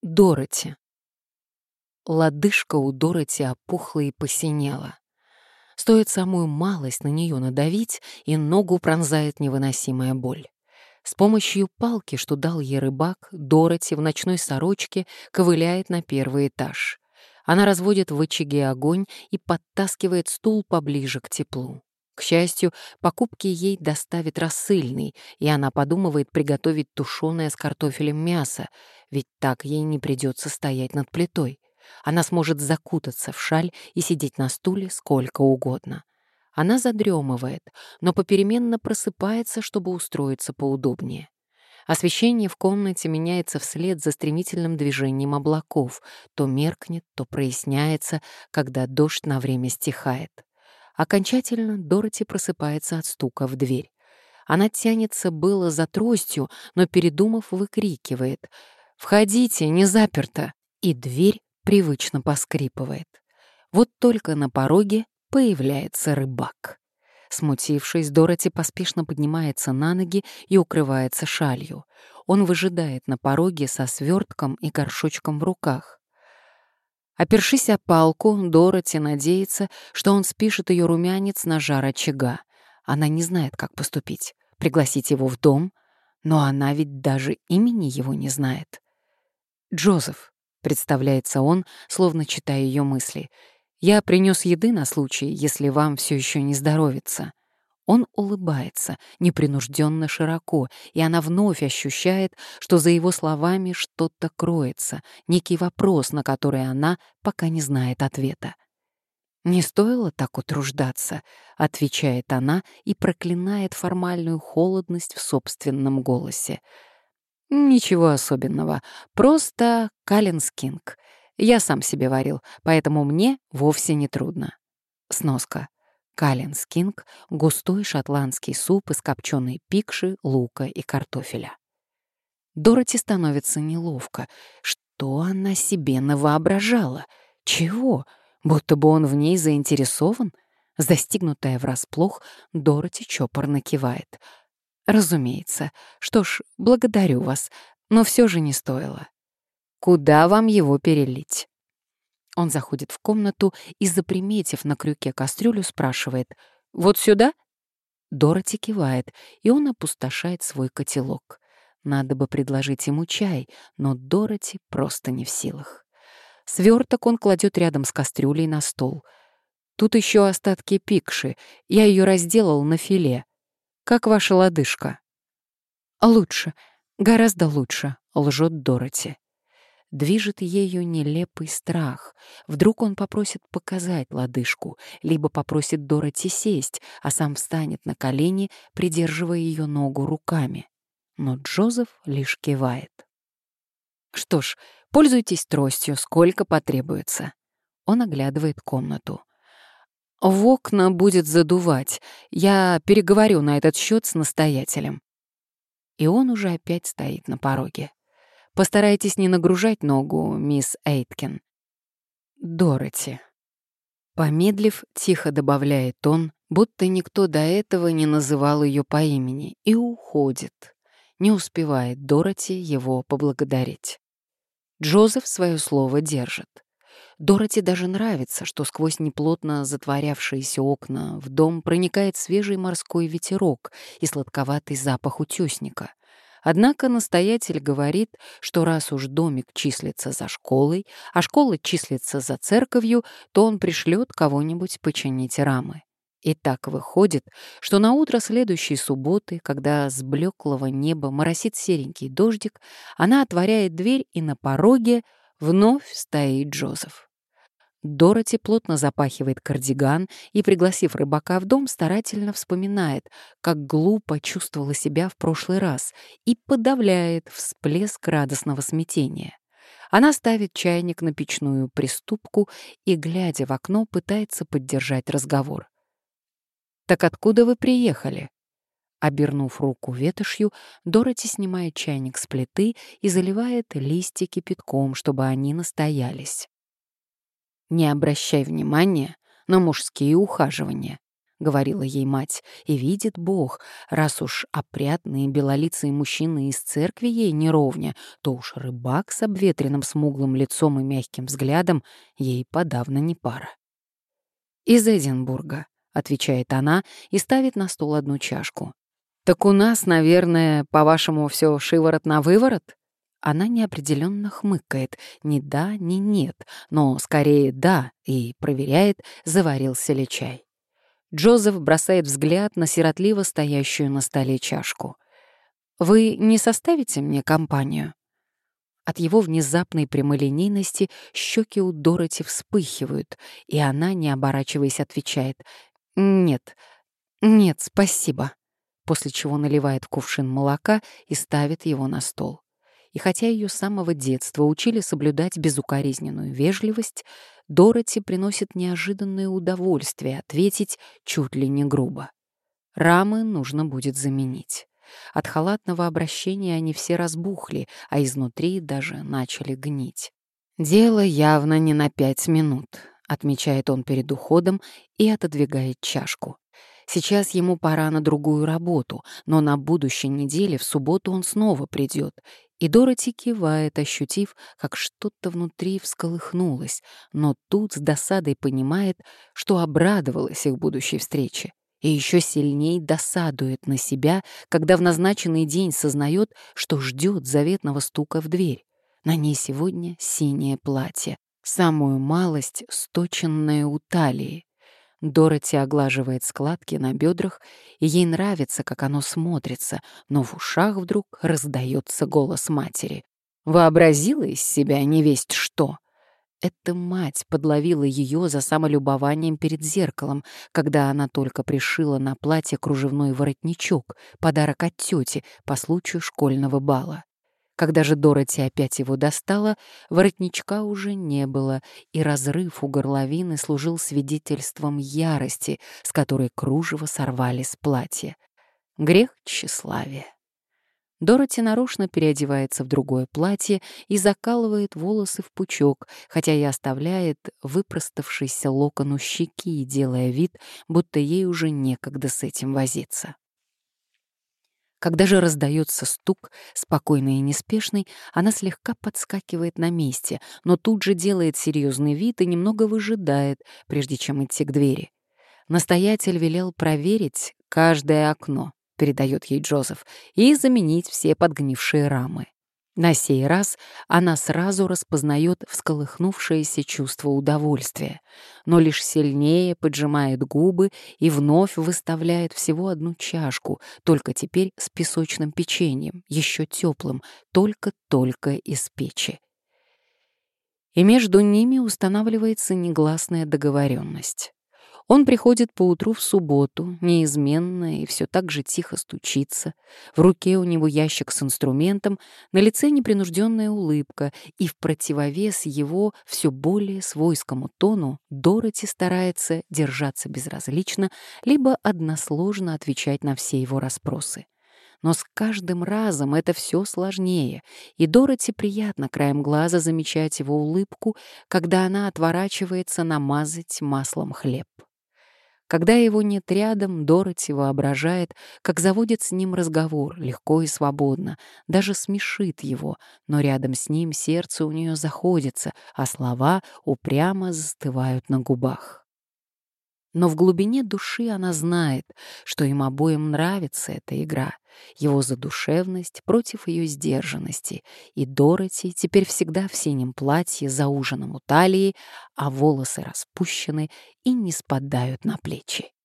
Дороти. Лодыжка у Дороти опухла и посинела. Стоит самую малость на нее надавить, и ногу пронзает невыносимая боль. С помощью палки, что дал ей рыбак, Дороти в ночной сорочке ковыляет на первый этаж. Она разводит в очаге огонь и подтаскивает стул поближе к теплу. К счастью, покупки ей доставит рассыльный, и она подумывает приготовить тушеное с картофелем мясо, ведь так ей не придется стоять над плитой. Она сможет закутаться в шаль и сидеть на стуле сколько угодно. Она задремывает, но попеременно просыпается, чтобы устроиться поудобнее. Освещение в комнате меняется вслед за стремительным движением облаков, то меркнет, то проясняется, когда дождь на время стихает. Окончательно Дороти просыпается от стука в дверь. Она тянется было за тростью, но, передумав, выкрикивает: «Входите, не заперто!» И дверь привычно поскрипывает. Вот только на пороге появляется рыбак. Смутившись, Дороти поспешно поднимается на ноги и укрывается шалью. Он выжидает на пороге со свертком и горшочком в руках. Опершись о палку, Дороти надеется, что он спишет ее румянец на жар очага. Она не знает, как поступить. Пригласить его в дом? Но она ведь даже имени его не знает. «Джозеф», — представляется он, словно читая ее мысли, — «я принес еды на случай, если вам все еще не здоровится». Он улыбается, непринужденно широко, и она вновь ощущает, что за его словами что-то кроется, некий вопрос, на который она пока не знает ответа. «Не стоило так утруждаться», — отвечает она и проклинает формальную холодность в собственном голосе. «Ничего особенного, просто Калленс-Кинг. Я сам себе варил, поэтому мне вовсе не трудно». Сноска. Калленс-Кинг — густой шотландский суп из копченой пикши, лука и картофеля. Дороти становится неловко. Что она себе навоображала? Чего? Будто бы он в ней заинтересован? Застигнутая врасплох, Дороти чопорно кивает. «Разумеется. Что ж, благодарю вас, но все же не стоило. Куда вам его перелить?» Он заходит в комнату и, заприметив на крюке кастрюлю, спрашивает: «Вот сюда?» Дороти кивает, и он опустошает свой котелок. Надо бы предложить ему чай, но Дороти просто не в силах. Сверток он кладет рядом с кастрюлей на стол. «Тут еще остатки пикши. Я ее разделал на филе. Как ваша лодыжка?» «Лучше, гораздо лучше», — лжет Дороти. Движет ею нелепый страх. Вдруг он попросит показать лодыжку, либо попросит Дороти сесть, а сам встанет на колени, придерживая ее ногу руками. Но Джозеф лишь кивает. «Что ж, пользуйтесь тростью, сколько потребуется». Он оглядывает комнату. «В окна будет задувать. Я переговорю на этот счет с настоятелем». И он уже опять стоит на пороге. «Постарайтесь не нагружать ногу, мисс Эйткин». «Дороти». Помедлив, тихо добавляет он, будто никто до этого не называл ее по имени, и уходит. Не успевает Дороти его поблагодарить. Джозеф свое слово держит. Дороти даже нравится, что сквозь неплотно затворявшиеся окна в дом проникает свежий морской ветерок и сладковатый запах утесника. Однако настоятель говорит, что раз уж домик числится за школой, а школа числится за церковью, то он пришлет кого-нибудь починить рамы. И так выходит, что на утро следующей субботы, когда с блеклого неба моросит серенький дождик, она отворяет дверь, и на пороге вновь стоит Джозеф. Дороти плотно запахивает кардиган и, пригласив рыбака в дом, старательно вспоминает, как глупо чувствовала себя в прошлый раз, и подавляет всплеск радостного смятения. Она ставит чайник на печную приступку и, глядя в окно, пытается поддержать разговор. «Так откуда вы приехали?» Обернув руку ветошью, Дороти снимает чайник с плиты и заливает листья кипятком, чтобы они настоялись. «Не обращай внимания на мужские ухаживания», — говорила ей мать, и видит Бог, раз уж опрятные белолицые мужчины из церкви ей не ровня, то уж рыбак с обветренным смуглым лицом и мягким взглядом ей подавно не пара. «Из Эдинбурга», — отвечает она и ставит на стол одну чашку. «Так у нас, наверное, по-вашему, все шиворот на выворот?» Она неопределенно хмыкает, ни да, ни нет, но скорее да, и проверяет, заварился ли чай. Джозеф бросает взгляд на сиротливо стоящую на столе чашку. «Вы не составите мне компанию?» От его внезапной прямолинейности щеки у Дороти вспыхивают, и она, не оборачиваясь, отвечает: «Нет, нет, спасибо», после чего наливает в кувшин молока и ставит его на стол. И хотя ее с самого детства учили соблюдать безукоризненную вежливость, Дороти приносит неожиданное удовольствие ответить чуть ли не грубо. Рамы нужно будет заменить. От халатного обращения они все разбухли, а изнутри даже начали гнить. «Дело явно не на 5 минут», — отмечает он перед уходом и отодвигает чашку. Сейчас ему пора на другую работу, но на будущей неделе в субботу он снова придет. И Дороти кивает, ощутив, как что-то внутри всколыхнулось, но тут с досадой понимает, что обрадовалась их будущей встрече. И еще сильней досадует на себя, когда в назначенный день сознает, что ждет заветного стука в дверь. На ней сегодня синее платье, самую малость сточенное у талии. Дороти оглаживает складки на бедрах, и ей нравится, как оно смотрится, но в ушах вдруг раздается голос матери. Вообразила из себя невесть что. Эта мать подловила ее за самолюбованием перед зеркалом, когда она только пришила на платье кружевной воротничок, подарок от тети по случаю школьного бала. Когда же Дороти опять его достала, воротничка уже не было, и разрыв у горловины служил свидетельством ярости, с которой кружево сорвали с платья. Грех тщеславия. Дороти нарочно переодевается в другое платье и закалывает волосы в пучок, хотя и оставляет выпроставшийся локон у щеки, делая вид, будто ей уже некогда с этим возиться. Когда же раздается стук, спокойный и неспешный, она слегка подскакивает на месте, но тут же делает серьезный вид и немного выжидает, прежде чем идти к двери. «Настоятель велел проверить каждое окно», — передает ей Джозеф, «и заменить все подгнившие рамы». На сей раз она сразу распознает всколыхнувшееся чувство удовольствия, но лишь сильнее поджимает губы и вновь выставляет всего одну чашку, только теперь с песочным печеньем, еще теплым, только-только из печи. И между ними устанавливается негласная договоренность. Он приходит поутру в субботу, неизменно и все так же тихо стучится. В руке у него ящик с инструментом, на лице непринужденная улыбка, и в противовес его все более свойскому тону Дороти старается держаться безразлично, либо односложно отвечать на все его расспросы. Но с каждым разом это все сложнее, и Дороти приятно краем глаза замечать его улыбку, когда она отворачивается намазать маслом хлеб. Когда его нет рядом, Дороти воображает, как заводит с ним разговор легко и свободно, даже смешит его, но рядом с ним сердце у нее заходится, а слова упрямо застывают на губах. Но в глубине души она знает, что им обоим нравится эта игра, его задушевность против ее сдержанности, и Дороти теперь всегда в синем платье за ужином у талии, а волосы распущены и не спадают на плечи.